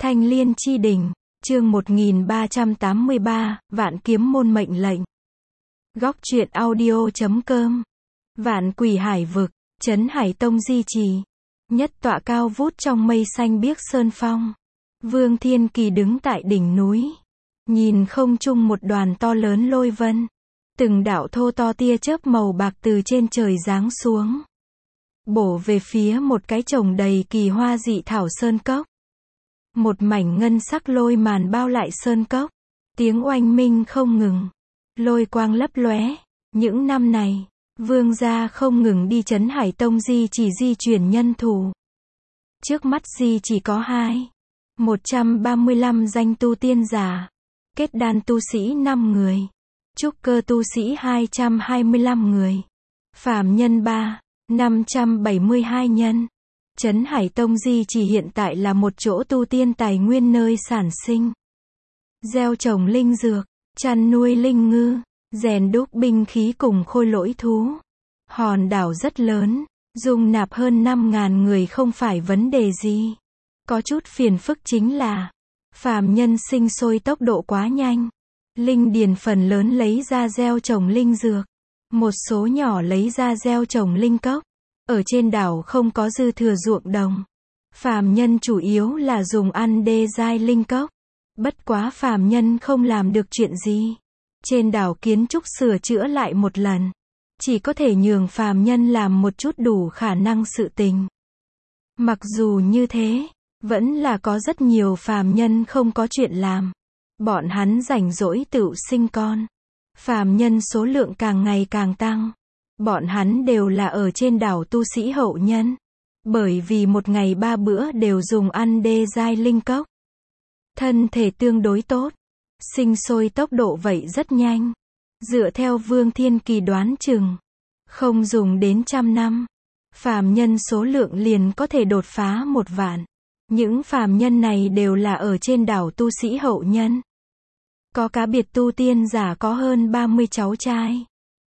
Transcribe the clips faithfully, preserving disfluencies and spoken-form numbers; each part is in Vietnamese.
Thanh Liên chi đỉnh, chương một nghìn ba trăm tám mươi ba, Vạn Kiếm môn mệnh lệnh. Góc truyện audio chấm com. Vạn Quỷ Hải vực, Trấn Hải Tông di trì. Nhất tọa cao vút trong mây xanh biếc sơn phong. Vương Thiên Kỳ đứng tại đỉnh núi, nhìn không trung một đoàn to lớn lôi vân. Từng đạo thô to tia chớp màu bạc từ trên trời giáng xuống, bổ về phía một cái trồng đầy kỳ hoa dị thảo sơn cốc. Một mảnh ngân sắc lôi màn bao lại sơn cốc, tiếng oanh minh không ngừng, lôi quang lấp lóe. Những năm này, Vương gia không ngừng đi Trấn Hải Tông di chỉ di chuyển nhân thủ. Trước mắt di chỉ có hai, một trăm ba mươi lăm danh tu tiên giả, kết đan tu sĩ năm người, trúc cơ tu sĩ hai trăm hai mươi lăm người, phàm nhân ba, năm trăm bảy mươi hai nhân. Trấn Hải Tông di chỉ hiện tại là một chỗ tu tiên tài nguyên nơi sản sinh, gieo trồng linh dược, chăn nuôi linh ngư, rèn đúc binh khí cùng khôi lỗi thú. Hòn đảo rất lớn, dung nạp hơn năm ngàn người không phải vấn đề gì. Có chút phiền phức chính là phàm nhân sinh sôi tốc độ quá nhanh. Linh điền phần lớn lấy ra gieo trồng linh dược, một số nhỏ lấy ra gieo trồng linh cốc. Ở trên đảo không có dư thừa ruộng đồng, phàm nhân chủ yếu là dùng ăn đê giai linh cốc. Bất quá phàm nhân không làm được chuyện gì. Trên đảo kiến trúc sửa chữa lại một lần, chỉ có thể nhường phàm nhân làm một chút đủ khả năng sự tình. Mặc dù như thế, vẫn là có rất nhiều phàm nhân không có chuyện làm. Bọn hắn rảnh rỗi tựu sinh con. Phàm nhân số lượng càng ngày càng tăng. Bọn hắn đều là ở trên đảo tu sĩ hậu nhân. Bởi vì một ngày ba bữa đều dùng ăn đê giai linh cốc, thân thể tương đối tốt, sinh sôi tốc độ vậy rất nhanh. Dựa theo Vương Thiên Kỳ đoán chừng, không dùng đến trăm năm, phàm nhân số lượng liền có thể đột phá một vạn. Những phàm nhân này đều là ở trên đảo tu sĩ hậu nhân. Có cá biệt tu tiên giả có hơn ba mươi cháu trai.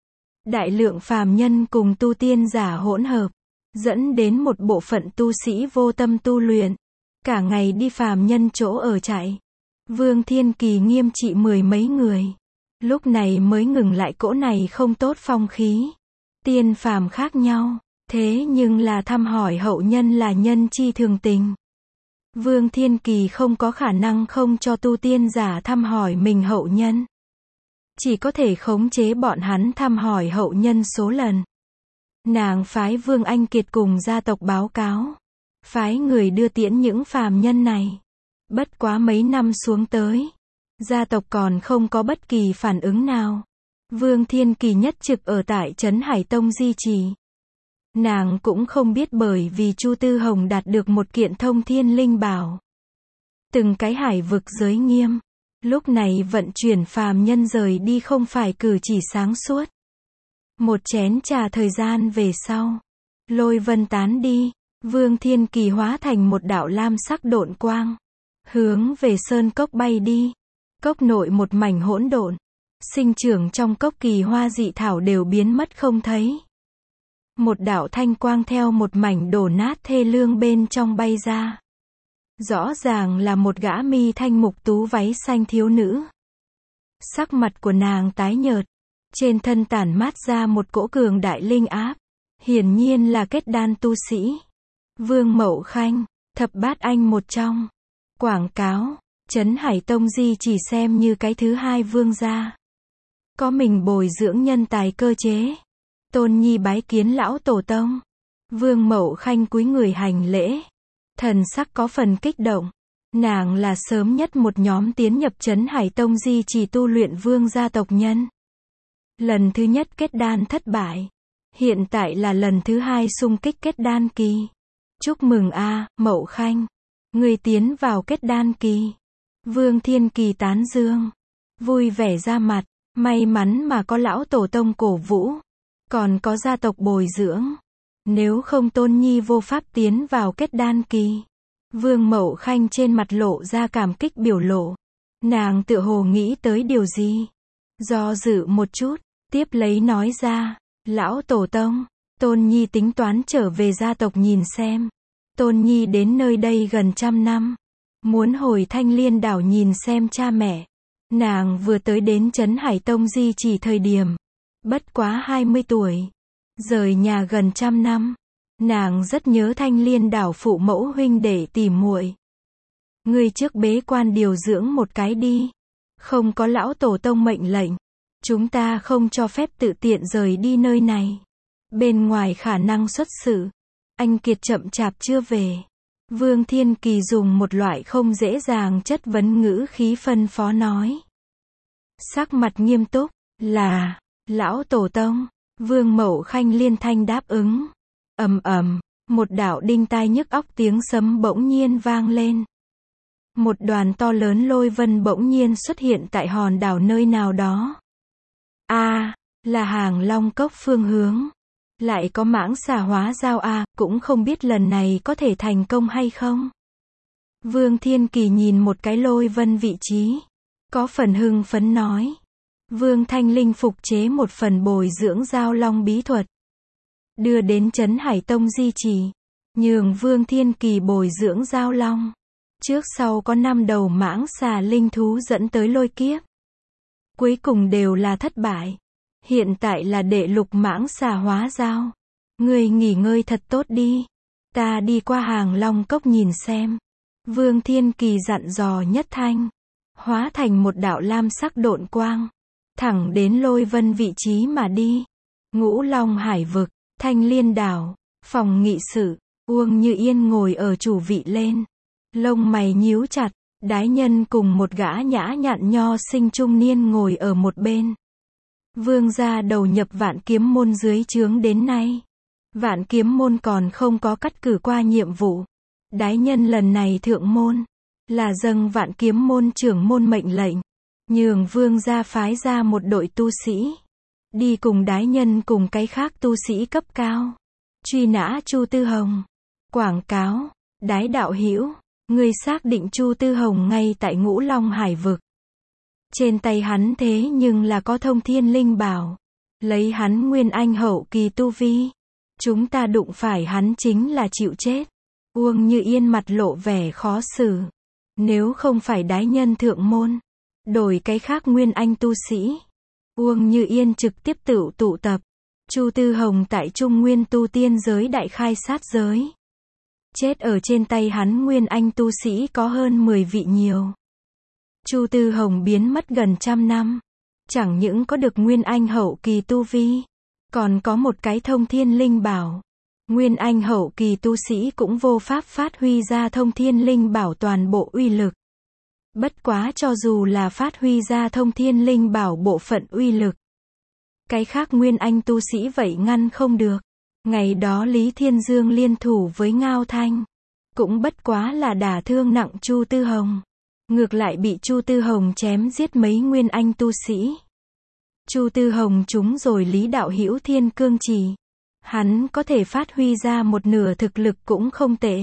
Đại lượng phàm nhân cùng tu tiên giả hỗn hợp, dẫn đến một bộ phận tu sĩ vô tâm tu luyện, cả ngày đi phàm nhân chỗ ở chạy. Vương Thiên Kỳ nghiêm trị mười mấy người, lúc này mới ngừng lại cỗ này không tốt phong khí. Tiên phàm khác nhau, thế nhưng là thăm hỏi hậu nhân là nhân chi thường tình. Vương Thiên Kỳ không có khả năng không cho tu tiên giả thăm hỏi mình hậu nhân. Chỉ có thể khống chế bọn hắn thăm hỏi hậu nhân số lần. Nàng phái Vương Anh Kiệt cùng gia tộc báo cáo, phái người đưa tiễn những phàm nhân này. Bất quá mấy năm xuống tới, gia tộc còn không có bất kỳ phản ứng nào. Vương Thiên Kỳ nhất trực ở tại Trấn Hải Tông di trì. Nàng cũng không biết bởi vì Chu Tư Hồng đạt được một kiện thông thiên linh bảo. Từng cái hải vực giới nghiêm. Lúc này vận chuyển phàm nhân rời đi không phải cử chỉ sáng suốt. Một chén trà thời gian về sau, lôi vân tán đi, Vương Thiên Kỳ hóa thành một đạo lam sắc độn quang, hướng về sơn cốc bay đi. Cốc nội một mảnh hỗn độn, sinh trưởng trong cốc kỳ hoa dị thảo đều biến mất không thấy. Một đạo thanh quang theo một mảnh đổ nát thê lương bên trong bay ra. Rõ ràng là một gã mi thanh mục tú váy xanh thiếu nữ. Sắc mặt của nàng tái nhợt, trên thân tản mát ra một cỗ cường đại linh áp, hiển nhiên là kết đan tu sĩ. Vương Mậu Khanh, thập bát anh một trong. Quảng cáo, Trấn Hải Tông di chỉ xem như cái thứ hai vương gia. Có mình bồi dưỡng nhân tài cơ chế. Tôn Nhi bái kiến lão tổ tông. Vương Mậu Khanh cúi người hành lễ, thần sắc có phần kích động. Nàng là sớm nhất một nhóm tiến nhập Trấn Hải Tông di trì tu luyện vương gia tộc nhân. Lần thứ nhất kết đan thất bại, hiện tại là lần thứ hai xung kích kết đan kỳ. Chúc mừng a, Mậu Khanh, người tiến vào kết đan kỳ. Vương Thiên Kỳ tán dương, vui vẻ ra mặt, may mắn mà có lão tổ tông cổ vũ, còn có gia tộc bồi dưỡng. Nếu không Tôn Nhi vô pháp tiến vào kết đan kỳ. Vương Mậu Khanh trên mặt lộ ra cảm kích biểu lộ. Nàng tựa hồ nghĩ tới điều gì, do dự một chút, tiếp lấy nói ra, lão tổ tông, Tôn Nhi tính toán trở về gia tộc nhìn xem. Tôn Nhi đến nơi đây gần trăm năm, muốn hồi Thanh Liên đảo nhìn xem cha mẹ. Nàng vừa tới đến trấn Hải Tông Di Chỉ thời điểm, bất quá hai mươi tuổi, rời nhà gần trăm năm. Nàng rất nhớ Thanh Liên đảo phụ mẫu huynh đệ tỉ muội. Ngươi trước bế quan điều dưỡng một cái đi. Không có lão tổ tông mệnh lệnh, chúng ta không cho phép tự tiện rời đi nơi này. Bên ngoài khả năng xuất sự. Anh Kiệt chậm chạp chưa về. Vương Thiên Kỳ dùng một loại không dễ dàng chất vấn ngữ khí phân phó nói. Sắc mặt nghiêm túc, là, lão tổ tông. Vương Mậu Khanh liên thanh đáp ứng. Ầm ầm, một đạo đinh tai nhức óc tiếng sấm bỗng nhiên vang lên. Một đoàn to lớn lôi vân bỗng nhiên xuất hiện tại hòn đảo nơi nào đó. A, à, là Hàng Long Cốc phương hướng. Lại có mãng xà hóa giao a, à, cũng không biết lần này có thể thành công hay không. Vương Thiên Kỳ nhìn một cái lôi vân vị trí, có phần hưng phấn nói. Vương Thanh Linh phục chế một phần bồi dưỡng giao long bí thuật, đưa đến trấn Hải Tông Di Chỉ, nhường Vương Thiên Kỳ bồi dưỡng giao long. Trước sau có năm đầu mãng xà linh thú dẫn tới lôi kiếp. Cuối cùng đều là thất bại. Hiện tại là đệ lục mãng xà hóa giao. Ngươi nghỉ ngơi thật tốt đi. Ta đi qua Hàng Long Cốc nhìn xem. Vương Thiên Kỳ dặn dò nhất thanh. Hóa thành một đạo lam sắc độn quang. Thẳng đến lôi vân vị trí mà đi. Ngũ Long Hải Vực, Thanh Liên đảo, phòng nghị sự. Uông Như Yên ngồi ở chủ vị lên. Lông mày nhíu chặt. Đái Nhân cùng một gã nhã nhặn nho sinh trung niên ngồi ở một bên. Vương gia đầu nhập Vạn Kiếm môn dưới trướng đến nay. Vạn Kiếm môn còn không có cắt cử qua nhiệm vụ. Đái Nhân lần này thượng môn, là dâng Vạn Kiếm môn trưởng môn mệnh lệnh, nhường vương gia phái ra một đội tu sĩ, đi cùng Đái Nhân cùng cái khác tu sĩ cấp cao, truy nã Chu Tư Hồng. Quảng cáo, Đái đạo hữu, ngươi xác định Chu Tư Hồng ngay tại Ngũ Long Hải Vực. Trên tay hắn thế nhưng là có thông thiên linh bảo. Lấy hắn nguyên anh hậu kỳ tu vi. Chúng ta đụng phải hắn chính là chịu chết. Uông Như Yên mặt lộ vẻ khó xử. Nếu không phải Đái Nhân thượng môn, đổi cái khác nguyên anh tu sĩ, Uông Như Yên trực tiếp tự tụ tập. Chu Tư Hồng tại Trung Nguyên tu tiên giới đại khai sát giới. Chết ở trên tay hắn nguyên anh tu sĩ có hơn mười vị nhiều. Chu Tư Hồng biến mất gần trăm năm. Chẳng những có được nguyên anh hậu kỳ tu vi, còn có một cái thông thiên linh bảo. Nguyên anh hậu kỳ tu sĩ cũng vô pháp phát huy ra thông thiên linh bảo toàn bộ uy lực. Bất quá cho dù là phát huy ra thông thiên linh bảo bộ phận uy lực, cái khác nguyên anh tu sĩ vậy ngăn không được. Ngày đó Lý Thiên Dương liên thủ với Ngao Thanh, cũng bất quá là đả thương nặng Chu Tư Hồng. Ngược lại bị Chu Tư Hồng chém giết mấy nguyên anh tu sĩ. Chu Tư Hồng trúng rồi Lý đạo hữu thiên cương chỉ. Hắn có thể phát huy ra một nửa thực lực cũng không tệ.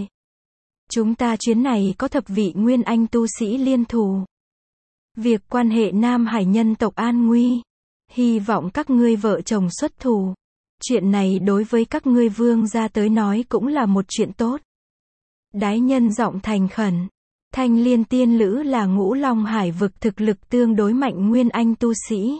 Chúng ta chuyến này có thập vị nguyên anh tu sĩ liên thủ. Việc quan hệ Nam Hải nhân tộc an nguy, hy vọng các ngươi vợ chồng xuất thủ. Chuyện này đối với các ngươi vương gia tới nói cũng là một chuyện tốt. Đái Nhân giọng thành khẩn. Thanh Liên tiên lữ là Ngũ Long Hải Vực thực lực tương đối mạnh nguyên anh tu sĩ.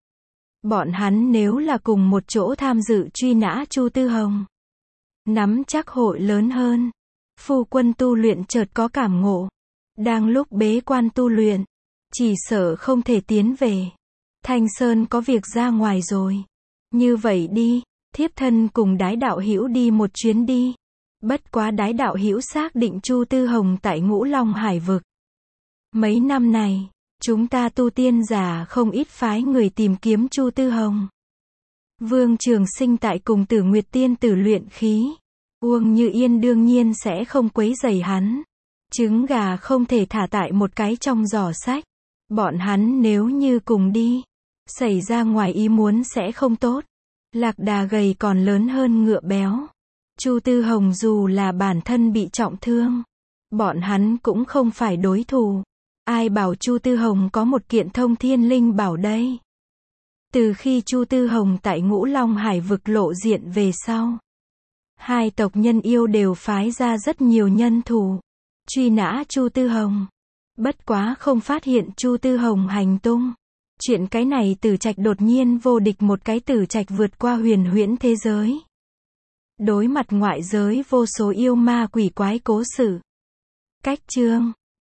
Bọn hắn nếu là cùng một chỗ tham dự truy nã Chu Tư Hồng, nắm chắc hội lớn hơn. Phu quân tu luyện chợt có cảm ngộ. Đang lúc bế quan tu luyện, chỉ sợ không thể tiến về. Thanh Sơn có việc ra ngoài rồi. Như vậy đi, thiếp thân cùng Đái đạo hữu đi một chuyến đi. Bất quá Đái đạo hữu xác định Chu Tư Hồng tại Ngũ Long Hải Vực. Mấy năm này, chúng ta tu tiên giả không ít phái người tìm kiếm Chu Tư Hồng. Vương Trường Sinh tại cùng Tử Nguyệt tiên tử luyện khí. Uông Như Yên đương nhiên sẽ không quấy rầy hắn. Trứng gà không thể thả tại một cái trong giỏ sách. Bọn hắn nếu như cùng đi, xảy ra ngoài ý muốn sẽ không tốt. Lạc đà gầy còn lớn hơn ngựa béo. Chu Tư Hồng dù là bản thân bị trọng thương, bọn hắn cũng không phải đối thủ. Ai bảo Chu Tư Hồng có một kiện thông thiên linh bảo đây. Từ khi Chu Tư Hồng tại Ngũ Long Hải Vực lộ diện về sau, hai tộc nhân yêu đều phái ra rất nhiều nhân thủ. Truy nã Chu Tư Hồng. Bất quá không phát hiện Chu Tư Hồng hành tung. Chuyện cái này Tử Trạch đột nhiên vô địch một cái Tử Trạch vượt qua huyền huyễn thế giới. Đối mặt ngoại giới vô số yêu ma quỷ quái cố sự. Cách chương